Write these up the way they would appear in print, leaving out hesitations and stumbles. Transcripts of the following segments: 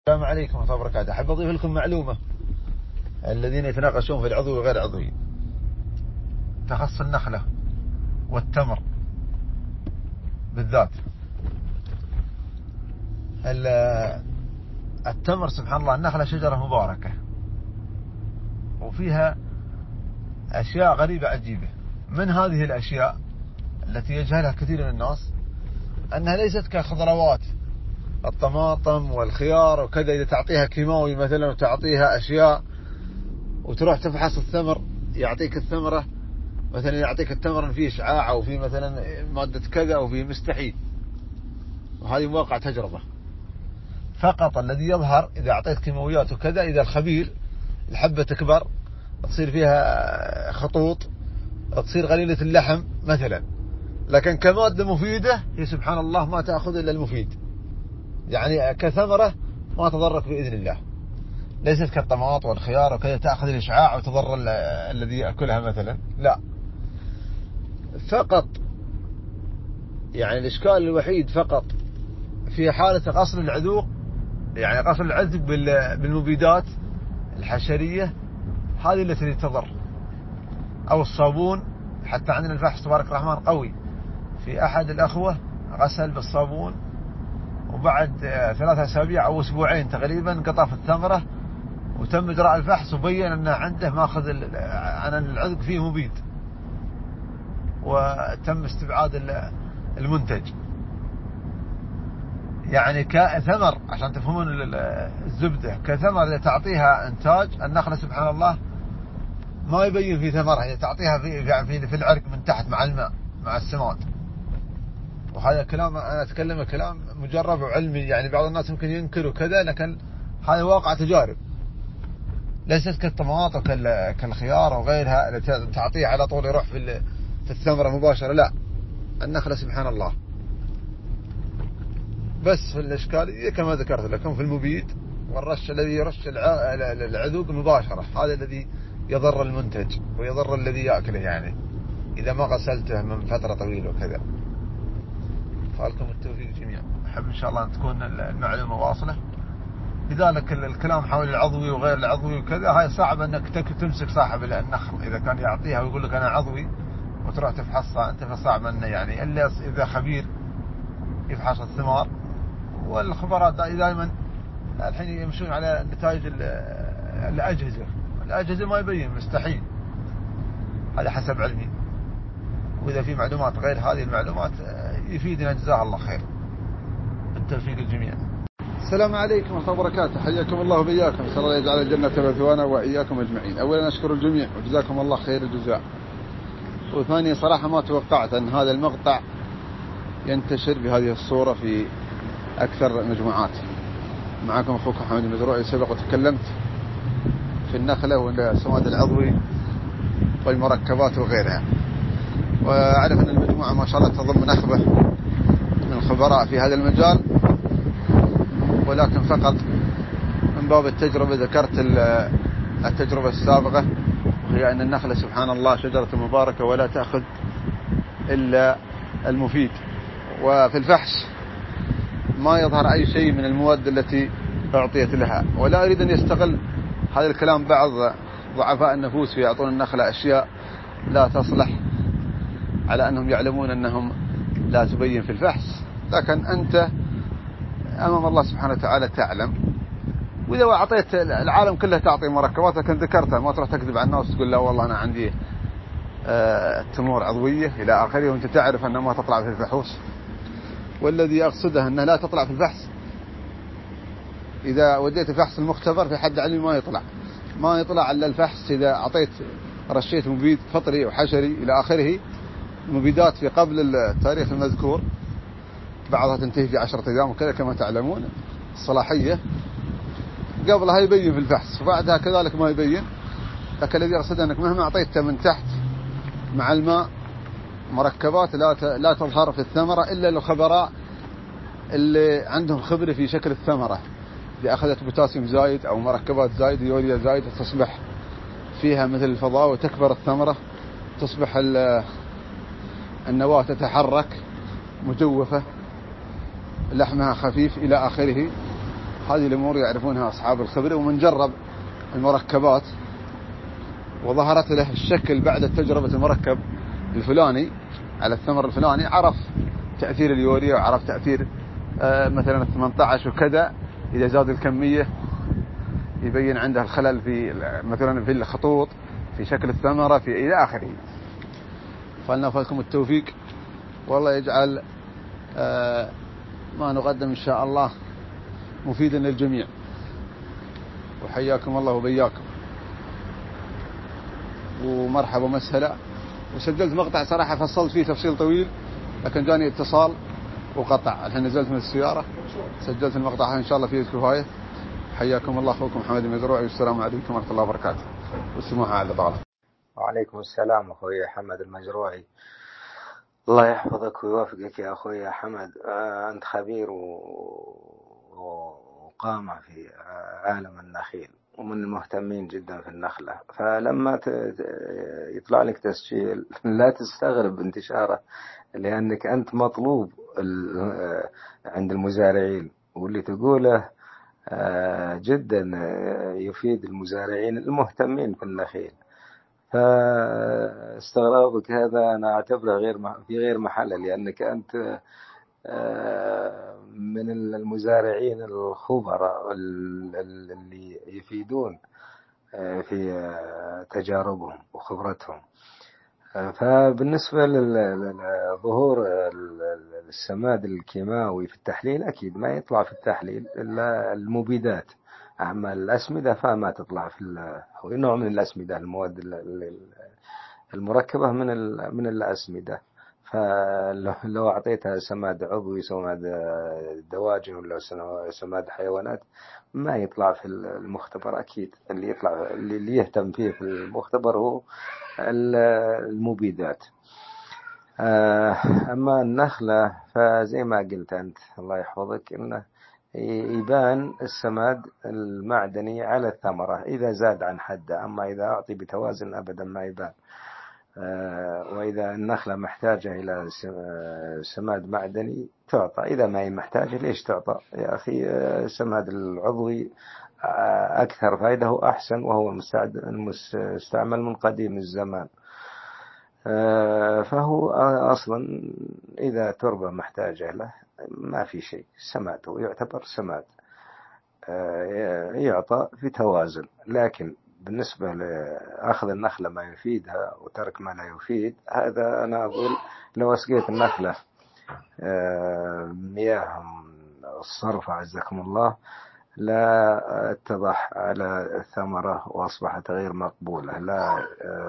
السلام عليكم ورحمة الله وبركاته. أحب أضيف لكم معلومة. الذين يتناقشون في العضوي وغير عضوي تخص النخلة والتمر بالذات. التمر سبحان الله، النخلة شجرة مباركة وفيها أشياء غريبة عجيبة. من هذه الأشياء التي يجهلها كثير من الناس أنها ليست كخضروات الطماطم والخيار وكذا، إذا تعطيها كيماوي مثلا وتعطيها أشياء وتروح تفحص الثمر يعطيك الثمرة مثلا، يعطيك التمر فيه إشعاع أو فيه مثلا مادة كذا أو فيه مستحيل، وهذه واقع تجربة. فقط الذي يظهر إذا أعطيت كيماويات وكذا، إذا الخبير الحبة تكبر، تصير فيها خطوط، تصير قليلة اللحم مثلا، لكن كمادة مفيدة هي سبحان الله ما تأخذ إلا المفيد، يعني كثمرة ما تضرك بإذن الله. ليست كالطماط والخيار وكذا تأخذ الإشعاع وتضر الذي يأكلها مثلا، لا. فقط يعني الإشكال الوحيد فقط في حالة قصر العذوق، يعني قصر العذب بالمبيدات الحشرية، هذه التي تضر، أو الصابون. حتى عندنا الفحص تبارك الرحمن قوي، في أحد الأخوة غسل بالصابون وبعد 3 أسابيع أو أسبوعين تقريبا قطف الثمرة وتم إجراء الفحص وبين أنه عنده ماخذ عن العذق فيه مبيد، وتم استبعاد المنتج. يعني كثمر عشان تفهمون الزبدة، كثمر إذا تعطيها إنتاج النخلة سبحان الله ما يبين في ثمرها، إذا تعطيها في العرق من تحت مع الماء مع السماد. وهذا كلام أنا أتكلم كلام مجرب وعلمي، يعني بعض الناس يمكن ينكروا كذا، لكن هذا واقع تجارب. ليست كالطماط وكالخيار وغيرها التي تعطيها على طول يروح في الثمرة مباشرة، لا. النخلة سبحان الله بس في الإشكالية كما ذكرت لكم في المبيد والرش الذي يرش العذوق مباشرة، هذا الذي يضر المنتج ويضر الذي يأكله، يعني إذا ما غسلته من فترة طويلة وكذا. فالكم التوفيق جميعا. أحب إن شاء الله أن تكون المعلومة واصلة. لذلك الكلام حول العضوي وغير العضوي وكذا، هاي صعب أنك تمسك صاحب النخل إذا كان يعطيها ويقول لك أنا عضوي وتروح تفحصها أنت، فصعب أنه يعني إلا إذا خبير يفحص الثمار. والخبراء دائما الحين يمشون على نتائج الأجهزة ما يبين، مستحيل. هذا حسب علمي، وإذا في معلومات غير هذه المعلومات يفيدنا جزاه الله خير. بالتوفيق الجميع. السلام عليكم ورحمة الله وبركاته. حياكم الله وبياكم، نسأل الله يجعل الجنة مثوانا وإياكم أجمعين. أولا أشكر الجميع وجزاكم الله خير الجزاء. وثانيا صراحة ما توقعت أن هذا المقطع ينتشر بهذه الصورة في أكثر المجموعات. معكم أخوكم حمد المزروعي. سبق وتكلمت في النخلة والسماد العضوي والمركبات وغيرها، وأعرف أن المجموعة ما شاء الله تضم نخبة من الخبراء في هذا المجال، ولكن فقط من باب التجربة ذكرت التجربة السابقة، وهي أن النخلة سبحان الله شجرة مباركة ولا تأخذ إلا المفيد. وفي الفحص ما يظهر أي شيء من المواد التي أعطيت لها. ولا أريد أن يستغل هذا الكلام بعض ضعفاء النفوس فيعطون النخلة أشياء لا تصلح، على أنهم يعلمون أنهم لا تبين في الفحص، لكن أنت أمام الله سبحانه وتعالى تعلم. وإذا أعطيت العالم كله تعطي مركبات، لكن ذكرتها ما تروح تكذب على الناس تقول لا والله أنا عندي تمور عضوية إلى آخره، وأنت تعرف أنها ما تطلع في الفحوص. والذي أقصده أنها لا تطلع في الفحص، إذا وديت فحص المختبر في حد علمي ما يطلع إلا الفحص إذا أعطيت رشيت مبيد فطري وحشري إلى آخره. مبيدات في قبل التاريخ المذكور بعضها تنتهي في 10 أيام وكذا كما تعلمون الصلاحية، قبلها يبين في الفحص وبعدها كذلك ما يبين. لكن الذي أقصد أنك مهما أعطيته من تحت مع الماء مركبات لا تظهر في الثمرة إلا الخبراء اللي عندهم خبرة في شكل الثمرة. إذا أخذت بوتاسيوم زايد أو مركبات زايد يوريا زايد تصبح فيها مثل الفضاء وتكبر الثمرة، تصبح النواة تتحرك مجوفة، لحمها خفيف إلى آخره. هذه الأمور يعرفونها أصحاب الخبرة. ومن جرب المركبات وظهرت له الشكل بعد تجربة المركب الفلاني على الثمر الفلاني، عرف تأثير اليوريا وعرف تأثير مثلا 18 وكذا. إذا زاد الكمية يبين عنده الخلل في مثلا في الخطوط، في شكل الثمرة، في إلى آخره. فلنفعلكم التوفيق، والله يجعل ما نقدم إن شاء الله مفيدا للجميع. وحياكم الله وبياكم، ومرحبا ومسهلا. وسجلت مقطع صراحة فصلت فيه تفصيل طويل، لكن جاني اتصال وقطع. الحين نزلت من السيارة سجلت المقطع، إن شاء الله فيه الكفاية. حياكم الله أخوكم محمد المزروعي، والسلام عليكم ورحمة الله وبركاته، والسماحة على طالب. وعليكم السلام أخوي حمد المزروعي، الله يحفظك ويوفقك يا أخوي حمد. أنت خبير وقامة في عالم النخيل، ومن المهتمين جدا في النخلة. فلما يطلع لك تسجيل لا تستغرب انتشاره، لأنك أنت مطلوب عند المزارعين، واللي تقوله جدا يفيد المزارعين المهتمين في النخيل. فاستغرابك هذا أنا أعتبره في غير محله، لأنك أنت من المزارعين الخبراء اللي يفيدون في تجاربهم وخبرتهم. فبالنسبة لظهور السماد الكيماوي في التحليل، أكيد ما يطلع في التحليل إلا المبيدات. أما الأسمدة فما تطلع هو نوع من الأسمدة، المواد المركبة من الأسمدة. فلو أعطيتها سماد عضوي، سماد دواجن، ولا سماد حيوانات، ما يطلع في المختبر. أكيد اللي يهتم فيه في المختبر هو المبيدات. أما النخلة فزي ما قلت أنت الله يحفظك، إنه يبان السماد المعدني على الثمرة إذا زاد عن حده. أما إذا أعطي بتوازن أبدا ما يبان. وإذا النخلة محتاجة إلى سماد معدني تعطى، إذا ما هي محتاجة ليش تعطى يا أخي؟ السماد العضوي أكثر فائدة وأحسن، وهو المستعمل من قديم الزمان. فهو أصلا إذا تربة محتاجة له ما في شيء، سماد هو يعتبر سماد، يعطى في توازن. لكن بالنسبة لأخذ النخلة ما يفيدها وترك ما لا يفيد، هذا أنا أقول لو أسقيت النخلة مياه الصرف عزكم الله لا اتضح على الثمرة وأصبحت غير مقبولة، لا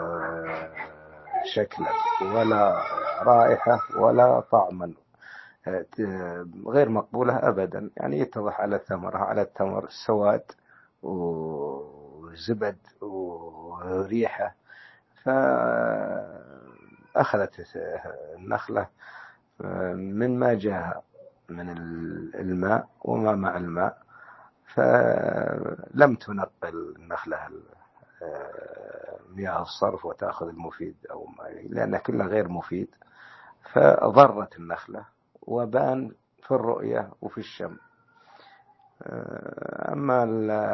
شكلا ولا رائحة ولا طعما، غير مقبولة أبدا. يعني يتضح على الثمرة، على التمر سواد وزبد وريحة. فأخذت النخلة من ما جاء من الماء وما مع الماء، فلم تنقل النخلة مياه الصرف وتأخذ المفيد أو ما، لأنه كله غير مفيد. فضرت النخلة وبان في الرؤية وفي الشم. أما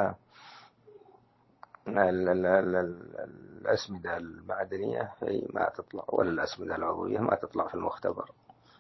الأسمدة المعدنية هي ما تطلع، ولا الأسمدة العضوية ما تطلع في المختبر.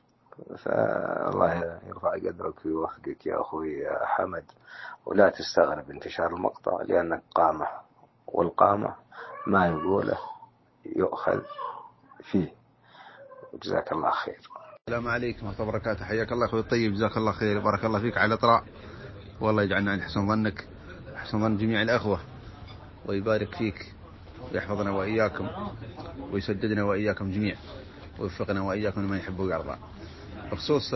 فالله يرفع قدرك ويوفقك يا أخوي حمد، ولا تستغرب انتشار المقطع، لأنك قامة، والقامة ما يقوله يؤخذ فيه. جزاك الله خير. السلام عليكم ورحمة الله وبركاته، حياك الله أخوي الطيب، جزاك الله خير، بارك الله فيك على الإطراء، والله يجعلنا عند حسن ظنك وحسن ظن جميع الأخوة، ويبارك فيك ويحفظنا وإياكم ويسددنا وإياكم جميع، ويوفقنا وإياكم لما يحب ويرضى. بخصوص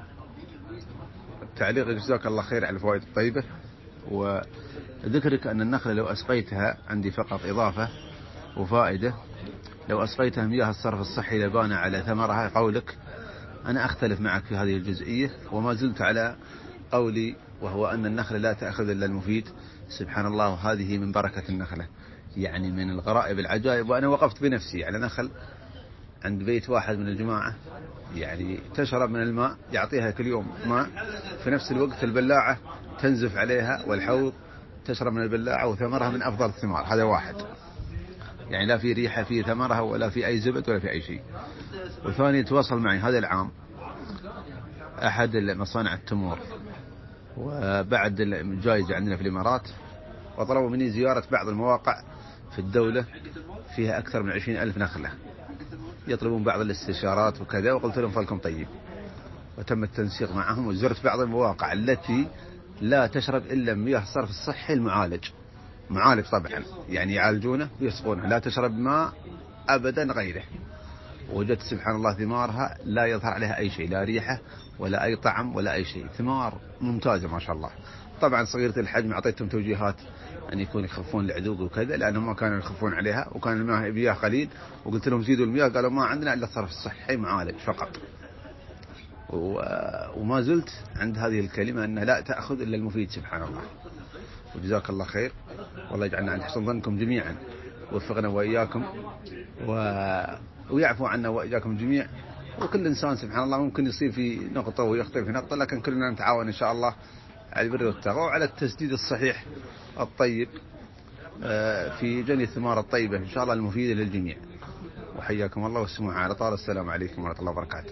التعليق جزاك الله خير على الفوائد الطيبة، وذكرك أن النخلة لو أسقيتها، عندي فقط إضافة وفائدة، لو أسقيتها مياه الصرف الصحي لبان على ثمرها قولك، أنا أختلف معك في هذه الجزئية، وما زلت على قولي، وهو أن النخلة لا تأخذ إلا المفيد. سبحان الله، هذه من بركة النخلة، يعني من الغرائب العجائب. وأنا وقفت بنفسي على نخل عند بيت واحد من الجماعة يعني تشرب من الماء، يعطيها كل يوم ماء، في نفس الوقت البلاعة تنزف عليها، والحوض تشرب من البلاعة، وثمرها من أفضل الثمار. هذا واحد، يعني لا في ريحة في ثمرها ولا في أي زبد ولا في أي شيء. وثاني تواصل معي هذا العام أحد مصانع التمور وبعد جايزة عندنا في الإمارات، وطلبوا مني زيارة بعض المواقع في الدولة فيها أكثر من 20,000 نخلة، يطلبون بعض الاستشارات وكذا، وقلت لهم فلكم طيب. وتم التنسيق معهم، وزرت بعض المواقع التي لا تشرب إلا مياه الصرف الصحي المعالج، معالج طبعا، يعني يعالجونه ويسقونه، لا تشرب ماء أبدا غيره. وجدت سبحان الله ثمارها لا يظهر عليها أي شيء، لا ريحة ولا أي طعم ولا أي شيء، ثمار ممتازة ما شاء الله. طبعا صغيرة الحجم أعطيتهم توجيهات أن يكون يخفون العذوق وكذا، لأنهم ما كانوا يخفون عليها، وكان المياه قليل، وقلت لهم زيدوا المياه، قالوا ما عندنا إلا الصرف الصحي معالج فقط. وما زلت عند هذه الكلمة أنها لا تأخذ إلا المفيد سبحان الله. وجزاك الله خير، والله يجعلنا عند حسن ظنكم جميعا، ووفقنا وإياكم ويعفو عنا وإياكم جميع. وكل إنسان سبحان الله ممكن يصيب في نقطة ويخطئ في نقطة، لكن كلنا نتعاون إن شاء الله على البر والتقوى وعلى التسديد الصحيح الطيب في جني الثمار الطيبة إن شاء الله المفيدة للجميع. وحياكم الله والسماع على طال. السلام عليكم ورحمة الله وبركاته.